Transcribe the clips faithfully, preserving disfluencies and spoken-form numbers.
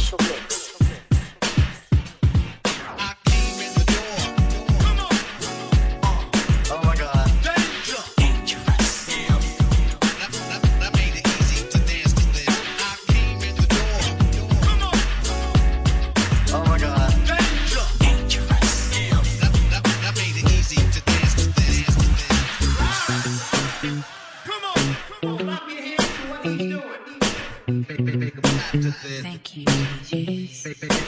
Official Mix. Thank you, D Js.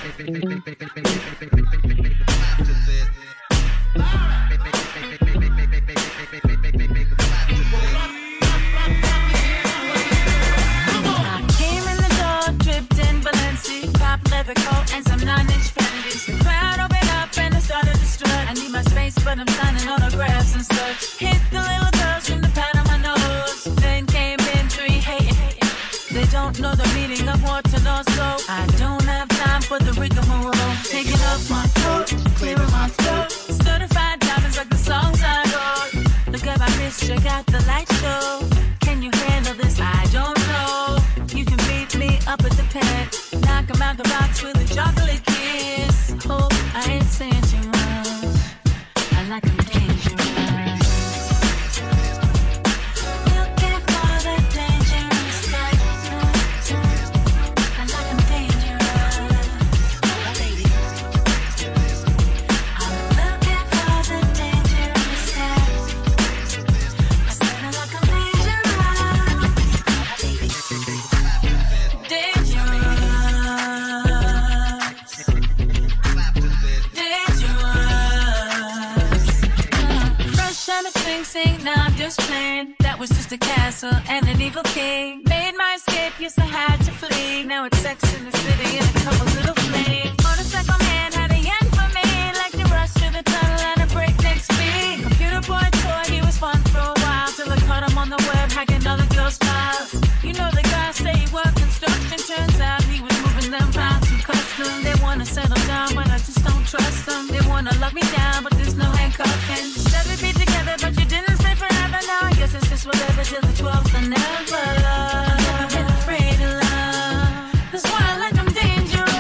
I came in the door, dripped in Balenci, pop leather coat and some nine-inch Fendis. The crowd opened up and I started to strut. I need my space, but I'm signing autographs and stuff. Hit the little girls from the pat on my nose. Then came in three hating. They don't know the meaning of water, so I don't have time for the rigmarole. Taking off my coat, clearing my throat. Certified diamonds like the songs I wrote. Look at my wrist, check out the light show. Can you handle this? I don't know. You can beat me up at the pad. Knock 'em out the box with a chocolate kiss. Hope I ain't saying too much. I like 'em dangerous. Now I'm just playing. That was just a castle and an evil king. Made my escape, yes I had to flee. Now it's Sex in the City and a couple little flames. Motorcycle man had a yen for me. Like to rush through the tunnel at a breakneck speed. Computer boy toy, he was fun for a while. Till I caught him on the web, hacking all the girls' files. You know the guy say he worked construction. Turns out he was moving them pounds from custom. They wanna settle down, but I just don't trust them. They wanna lock me down, but there's no handcuffing. Said we'd be together, but you didn't stay forever. Now I guess it's just whatever till the twelfth and never. I've never been afraid of love. That's why I like 'em dangerous.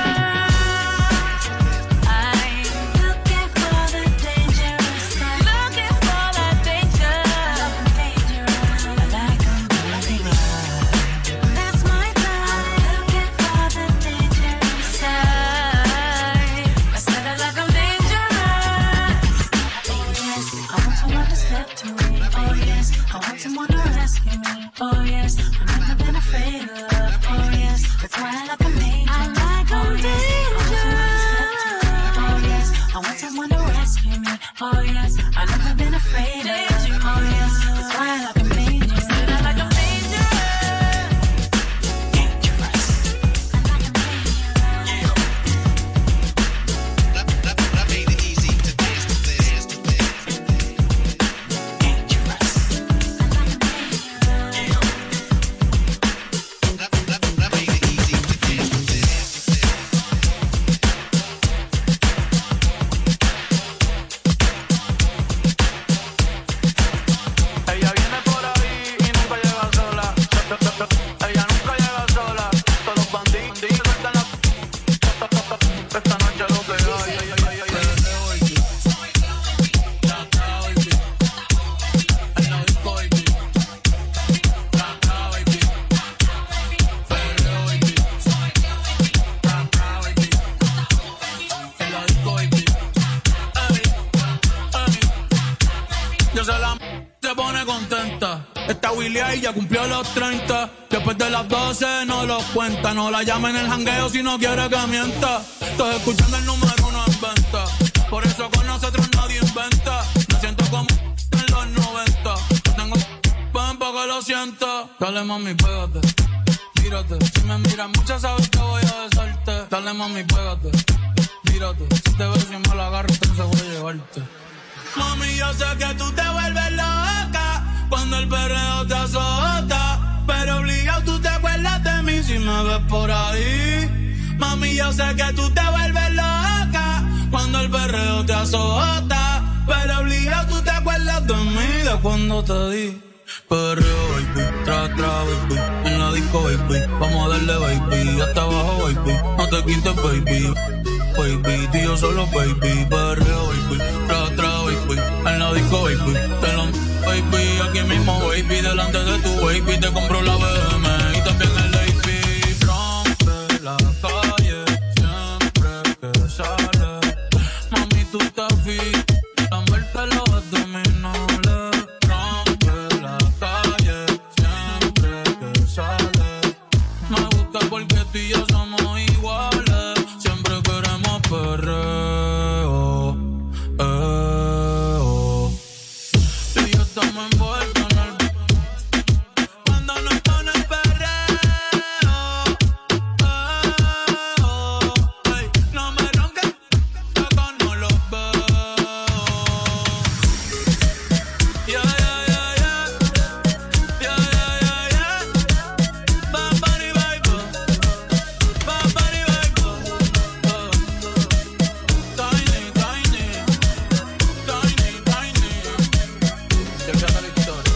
I'm looking for the dangerous stuff. Looking for that danger. I love 'em dangerous. I like 'em dangerous. That's my type. I'm looking for the dangerous side. I said I like 'em dangerous. Oh yes, I want someone to step to me. Oh yes, I want someone to rescue me. Oh yes, I've never been afraid of love. Oh yes, that's why I like 'em dangerous. I like 'em dangerous. Oh yes, I want someone to rescue me. Oh yes, I've never been afraid of love. Oh yes, that's why I like 'em dangerous. I like 'em dangerous. Dangerous. I like 'em dangerous. That, that, that made it easy to dance to this. Dangerous. I like 'em dangerous. That, that, that made it easy to dance to this. Ella viene por ahí y nunca llega sola. Ella nunca llega sola. Todos los bandidos están la... Esta noche lo que hay. Ay, ay, ay, ay. Yo se la se pone contenta. Esta Willy ya cumplió los treinta. Después de las doce no los cuenta. No la llama en el jangueo si no quiere que mienta. Estoy escuchando el número uno en venta. Por eso con nosotros nadie inventa. Me siento como en los noventa. Tengo pan para que lo sienta. Dale mami, pégate, tírate. Si me miras mucho sabes que voy a besarte. Dale mami, pégate, tírate. Si te ves y me la agarro entonces voy a llevarte. Mami, yo sé que tú te vuelves loca cuando el perreo te azota, pero obligado tú te acuerdas de mí si me ves por ahí. Mami, yo sé que tú te vuelves loca cuando el perreo te azota, pero obligado tú te acuerdas de mí de cuando te di perreo, baby. Tra, tra, baby, en la disco, baby. Vamos a darle, baby, hasta abajo, baby. No te quites, baby. Baby, tú y yo solo, baby. Perreo, baby. Tra, tra, baby, en la disco, baby. Te lo, baby, aquí mismo, baby. Delante de tu baby. Te compro la B M y también el A P. Rompe la calle siempre que sale. Mami, tú estás fit. Lamberte los abdominales. Rompe la calle siempre que sale. Me gusta porque tú y yo somos iguales. Siempre queremos perreo. Eh, oh. Tú y yo estamos envueltos en el... Cuando nos pone el perreo. Eh, oh. Ey, no me ronques, yo no lo veo. Yeah, yeah, yeah, yeah. Yeah, yeah, yeah, yeah. Bad Bunny, baby. Bad Bunny, baby. Uh, Tiny, tiny. Tiny, tiny. Chequeate la historia.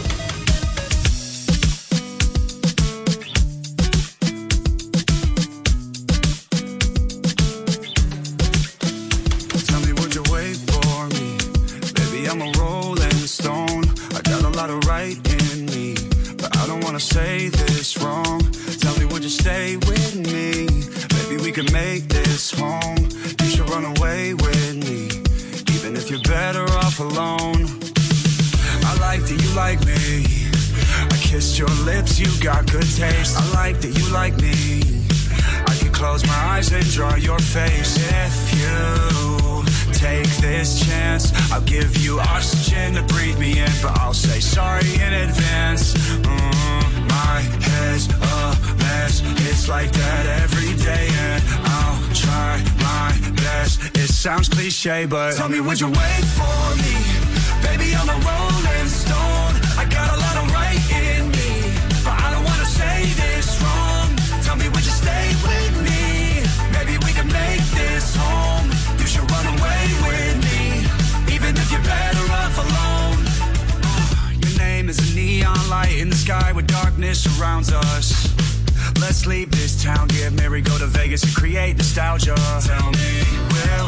Tell me, would you wait for me? Baby, I'm a rolling stone. I got a lot of right in me, but I don't wanna say this wrong. Tell me, would you stay with me? Maybe we can make this home. You should run away with me, even if you're better off alone. I like that you like me. I kissed your lips, you got good taste. I like that you like me. I can close my eyes and draw your face. If you take this chance, I'll give you oxygen to breathe me in, but I'll say sorry in advance. Mm, my head's a mess. It's like that every day, and I'll try my best. It sounds cliche, but tell me, would you wait for me? Baby, I'm a rolling stone. I got a lot of right in me, but I don't wanna say this wrong. Tell me, would you stay with me? Maybe we can make this home. You should run away with me, even if you're better off alone. Your name is a neon light in the sky where darkness surrounds us. Let's leave this town, get married, go to Vegas and create nostalgia. Tell me, will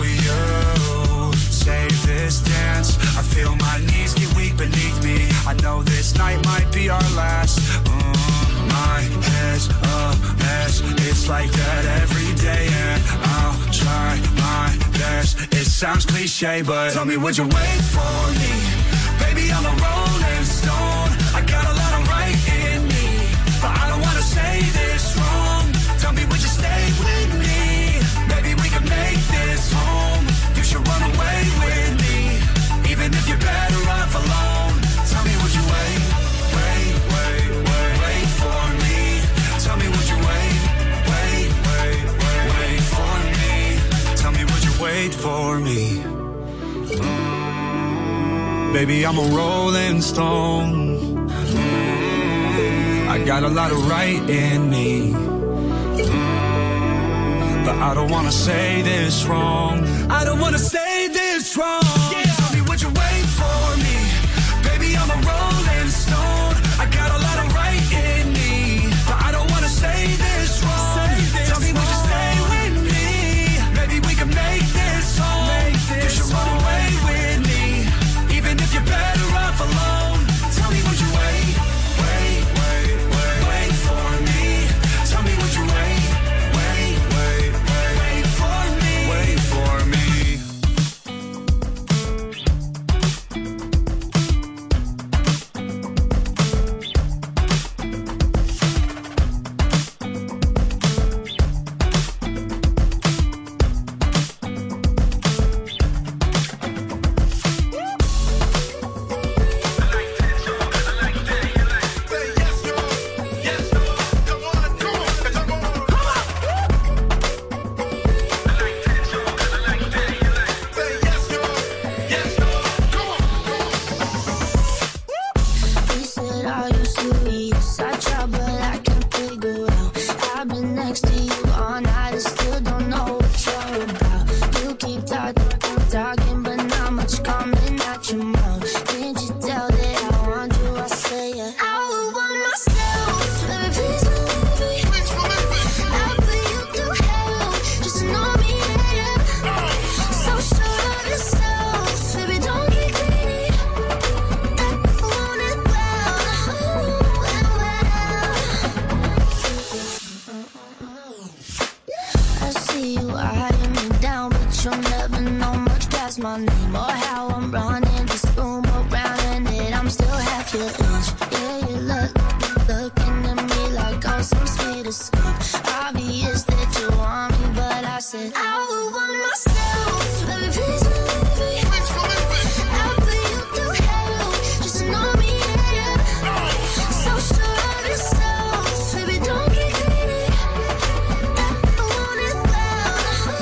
you save this dance? I feel my knees get weak beneath me. I know this night might be our last. Mm, my head's a mess. It's like that every day, and I'll try my best. It sounds cliche, but tell me, would you wait for me? Baby, I'm a rolling stone. I got a lot of right in me, but I don't wanna say this wrong. Tell me, would you stay with me? Maybe we can make this home. You should run away with me, even if you're better off alone. Tell me, would you wait, wait, wait, wait, wait for me? Tell me, would you wait, wait, wait, wait, wait for me? Tell me, would you wait for me? Mm, baby, I'm a rolling stone. Mm, I got a lot of right in me, mm, but I don't wanna say this wrong. I don't wanna say this wrong. Yeah. Tell me, would you wait for me? Baby, I'm a rolling stone. I got a lot of right in me, but I don't wanna say this wrong. Say this Tell me, would you stay with me? Maybe we can make this home. Make this you should run away with me, even if you're better off alone. Tell me, would you wait, wait, wait, wait, wait for me? Tell me, would you wait, wait, wait, wait, wait for me? Wait for me. He said, are you serious? I try, but I can't figure out. I've been next to you all night and still don't know what you're about. You keep talking, talking, but not much coming out your mouth. Can't you tell that I want you? I say, yeah. I would want myself. Yeah, you look, looking at me like I'm some sweet escape. Obvious that you want me, but I said I would want myself. Baby, please believe me. I'll put you through hell, just to know me, yeah. So sure of yourself, baby, don't get greedy. I want it well,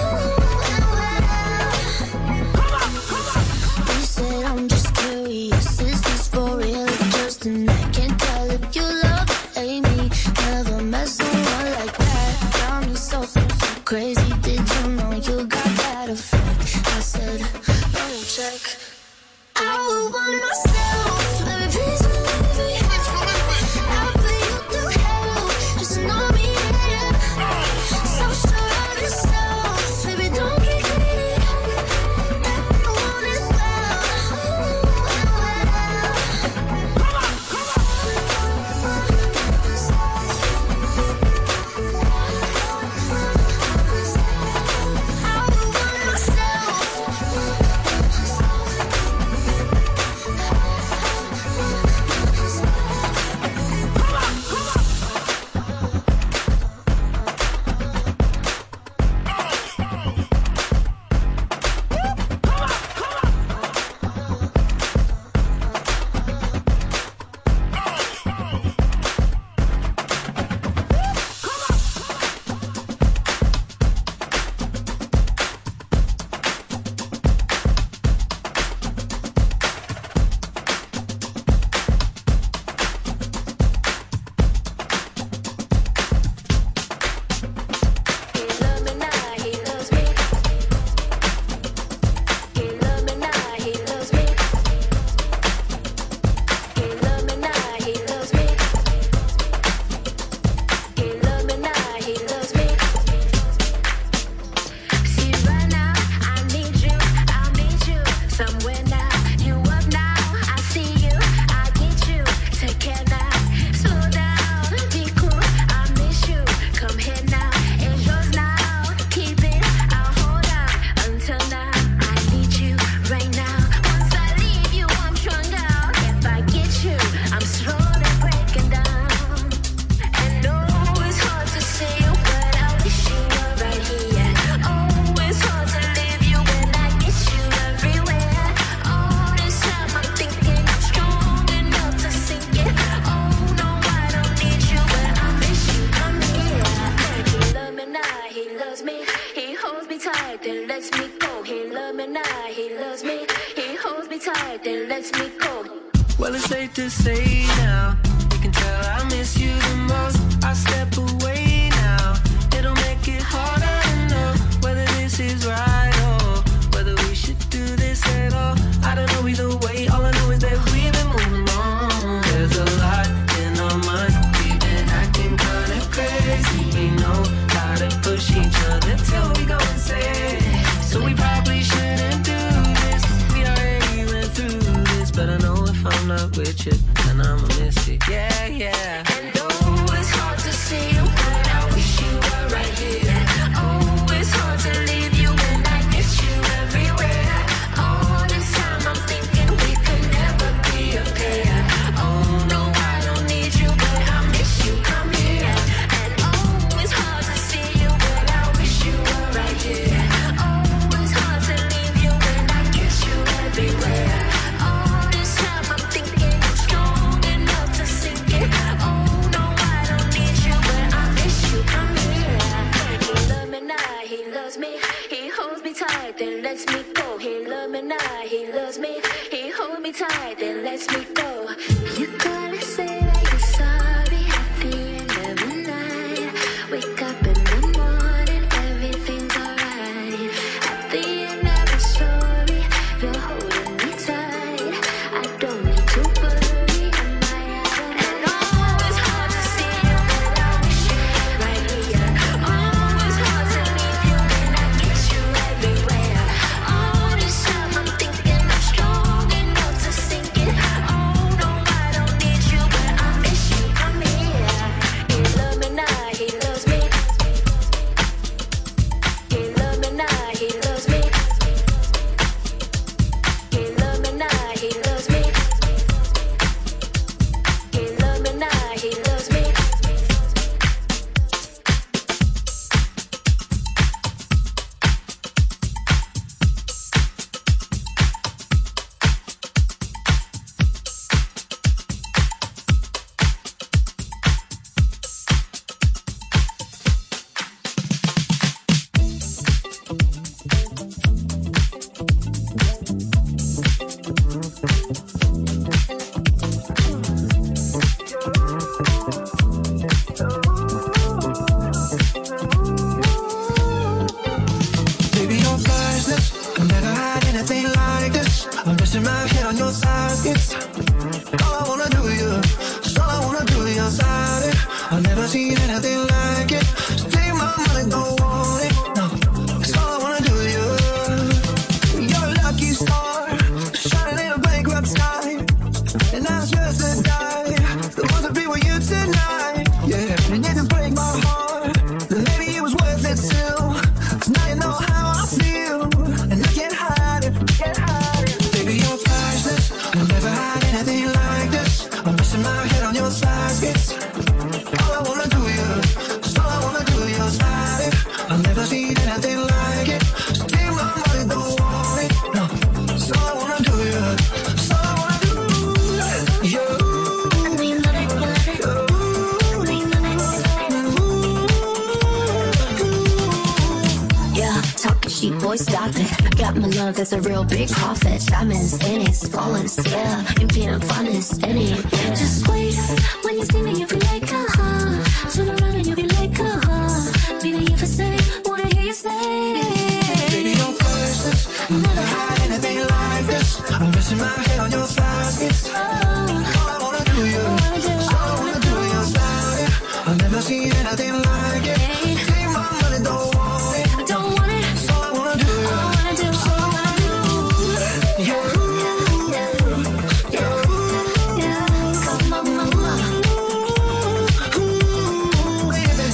well. You said I'm just curious, is this for real or just an act? Can't tell if you love or hate me. Never met someone like that. Got me so, so, so crazy. Did you know you got that effect? I said, oh, check. I would want myself. Baby, please believe me. I'll put you through hell, just to know me, yeah. So sure of yourself, baby, don't get greedy. I want it well, Well, it's safe to say now, you can tell I miss you the most. I step away now, it'll make it harder to know whether this is right or whether we should do this at all. I don't know either way, all I know is that we've been moving on. There's a lot in our minds, we've been acting kind of crazy. We know how to push each other till we go insane. So we probably shouldn't do this, we already went through this. But I know if I'm not with you, then I'ma miss you. Yeah, yeah. And oh, it's hard to see you, but I wish you were right here. Oh, it's hard to leave you when I miss you everywhere. All this time I'm thinking we could never be a pair. Oh, no, I don't need you, but I miss you, come here. And oh, it's hard to see you, but I wish you were right here. Oh, it's hard to leave you when I miss you everywhere. All this time I'm thinking I'm strong enough to sink it. Oh, no, I don't need you, but I miss you, come here. He loves me now, he loves me. He holds me tight, then lets me go. He loves me now, he loves me. He holds me tight, then lets me go. You gotta say that you're sorry at the end of the night. Wake up in the morning, everything's alright. At the end of the story, you're holding me tight. I don't need to worry, am I out? And oh, it's hard to see you, but I wish you were right here. Oh, it's hard to leave you when I miss you everywhere. All this time I'm thinking I'm strong enough to sink it. Oh, on your side, it's all I wanna do, yeah. Just all I wanna do, your side. I've never seen anything like it. Still my money don't want it. No, it's all I wanna do, yeah. It's all I wanna do, yeah. Yeah, talking sheep, boy, stop it. Got my love, that's a real big profit. Diamonds in it, flawless, yeah. You being honest, in it. Just wait, when you see me, you be like, uh-huh. Turn around and you be like, uh-huh. Baby, if I say, wanna hear you say. Baby, you're priceless. Never had anything like this. I'm resting my head on your thighs. It's all I wanna do, yeah. All I wanna do, your side. I've never seen anything like it. Take my money, don't want it. Don't want it. It's all I wanna do, yeah. All I wanna do, all I wanna do. Yeah. Come on, mama. Baby.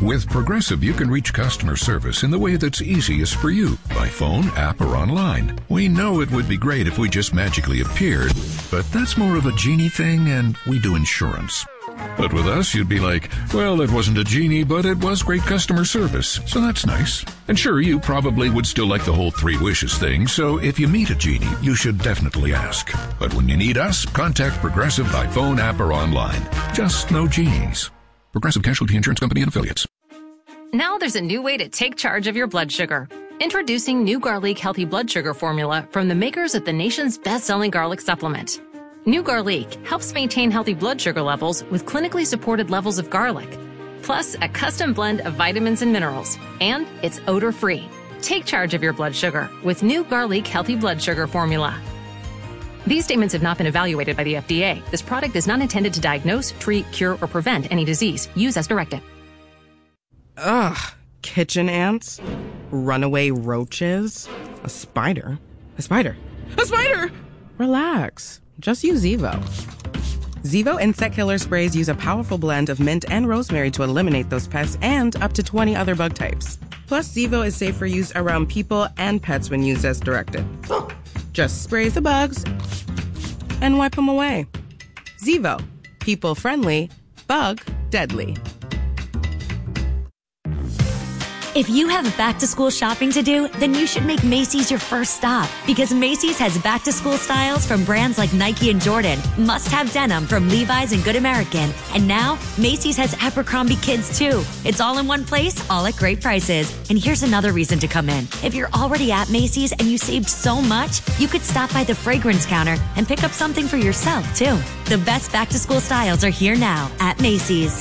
With Progressive, you can reach customer service in the way that's easiest for you, by phone, app, or online. We know it would be great if we just magically appeared, but that's more of a genie thing, and we do insurance. But with us, you'd be like, well, it wasn't a genie, but it was great customer service, so that's nice. And sure, you probably would still like the whole three wishes thing, so if you meet a genie, you should definitely ask. But when you need us, contact Progressive by phone, app, or online. Just no genies. Progressive Casualty Insurance Company and Affiliates. Now there's a new way to take charge of your blood sugar. Introducing New Garlic Healthy Blood Sugar Formula from the makers of the nation's best-selling garlic supplement. New Garlic helps maintain healthy blood sugar levels with clinically supported levels of garlic, plus a custom blend of vitamins and minerals, and it's odor-free. Take charge of your blood sugar with New Garlic Healthy Blood Sugar Formula. These statements have not been evaluated by the F D A. This product is not intended to diagnose, treat, cure, or prevent any disease. Use as directed. Ugh. Kitchen ants, runaway roaches, a spider, a spider, a spider! Relax. Just use Zevo. Zevo insect killer sprays use a powerful blend of mint and rosemary to eliminate those pests and up to twenty other bug types. Plus, Zevo is safe for use around people and pets when used as directed. Just spray the bugs and wipe them away. Zevo. People friendly, bug deadly. If you have back-to-school shopping to do, then you should make Macy's your first stop, because Macy's has back-to-school styles from brands like Nike and Jordan, must-have denim from Levi's and Good American, and now Macy's has Abercrombie Kids too. It's all in one place, all at great prices. And here's another reason to come in. If you're already at Macy's and you saved so much, you could stop by the fragrance counter and pick up something for yourself too. The best back-to-school styles are here now at Macy's.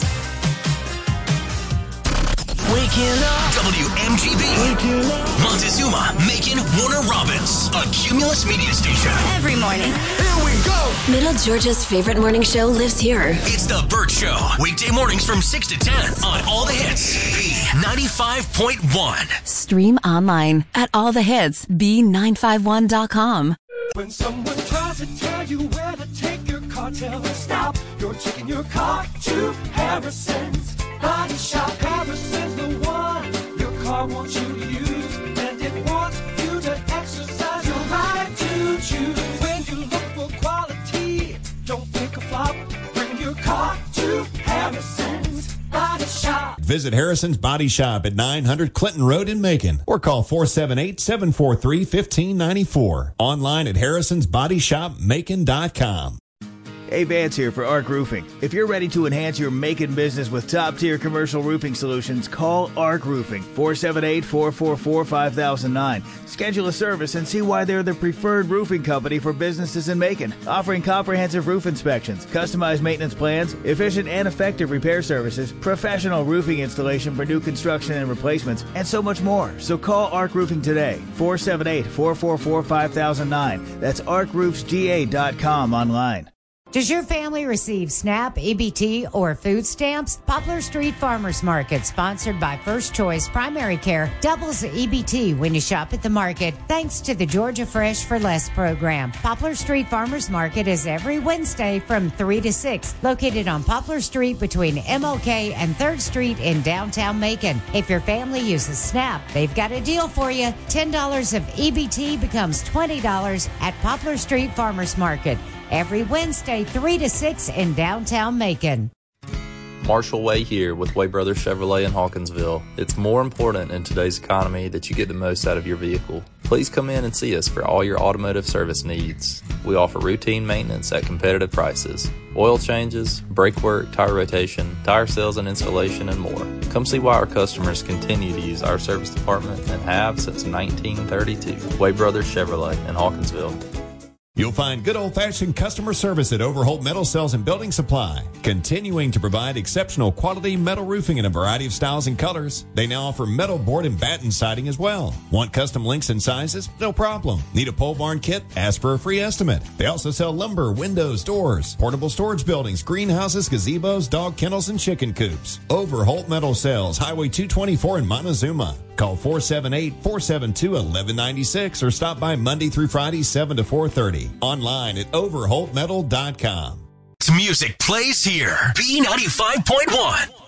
Waking up. W M G B. Waking up. Montezuma, Macon, Warner Robins. A Cumulus media station. Every morning. Here we go. Middle Georgia's favorite morning show lives here. It's The Burt Show. Weekday mornings from six to ten on All the Hits. B ninety-five point one. Stream online at all the hits b nine five one dot com. When someone tries to tell you where to take your car, tell them stop. You're taking your car to Harrison's Body Shop. Harrison's the one your car wants you to use, and it wants you to exercise your right to choose. When you look for quality, don't pick a flop. Bring your car to Harrison's Body Shop. Visit Harrison's Body Shop at nine hundred Clinton Road in Macon, or call four seven eight, seven four three, one five nine four. Online at harrisons body shop macon dot com. Hey, Vance here for Arc Roofing. If you're ready to enhance your Macon business with top-tier commercial roofing solutions, call Arc Roofing, four seven eight, four four four, five thousand nine. Schedule a service and see why they're the preferred roofing company for businesses in Macon, offering comprehensive roof inspections, customized maintenance plans, efficient and effective repair services, professional roofing installation for new construction and replacements, and so much more. So call Arc Roofing today, four seven eight, four four four, five thousand nine. That's arc roofs g a dot com online. Does your family receive SNAP, E B T, or food stamps? Poplar Street Farmers Market, sponsored by First Choice Primary Care, doubles the E B T when you shop at the market, thanks to the Georgia Fresh for Less program. Poplar Street Farmers Market is every Wednesday from three to six, located on Poplar Street between M L K and third Street in downtown Macon. If your family uses SNAP, they've got a deal for you. ten dollars of E B T becomes twenty dollars at Poplar Street Farmers Market. Every Wednesday, three to six in downtown Macon. Marshall Way here with Way Brothers Chevrolet in Hawkinsville. It's more important in today's economy that you get the most out of your vehicle. Please come in and see us for all your automotive service needs. We offer routine maintenance at competitive prices, oil changes, brake work, tire rotation, tire sales and installation, and more. Come see why our customers continue to use our service department and have since nineteen thirty-two. Way Brothers Chevrolet in Hawkinsville. You'll find good old-fashioned customer service at Overholt Metal Sales and Building Supply, continuing to provide exceptional quality metal roofing in a variety of styles and colors. They now offer metal board and batten siding as well. Want custom links and sizes? No problem. Need a pole barn kit? Ask for a free estimate. They also sell lumber, windows, doors, portable storage buildings, greenhouses, gazebos, dog kennels, and chicken coops. Overholt Metal Sales, Highway two twenty-four in Montezuma. Call four seven eight, four seven two, one one nine six or stop by Monday through Friday, seven to four thirty. Online at overholt metal dot com. Music plays here. B ninety-five point one.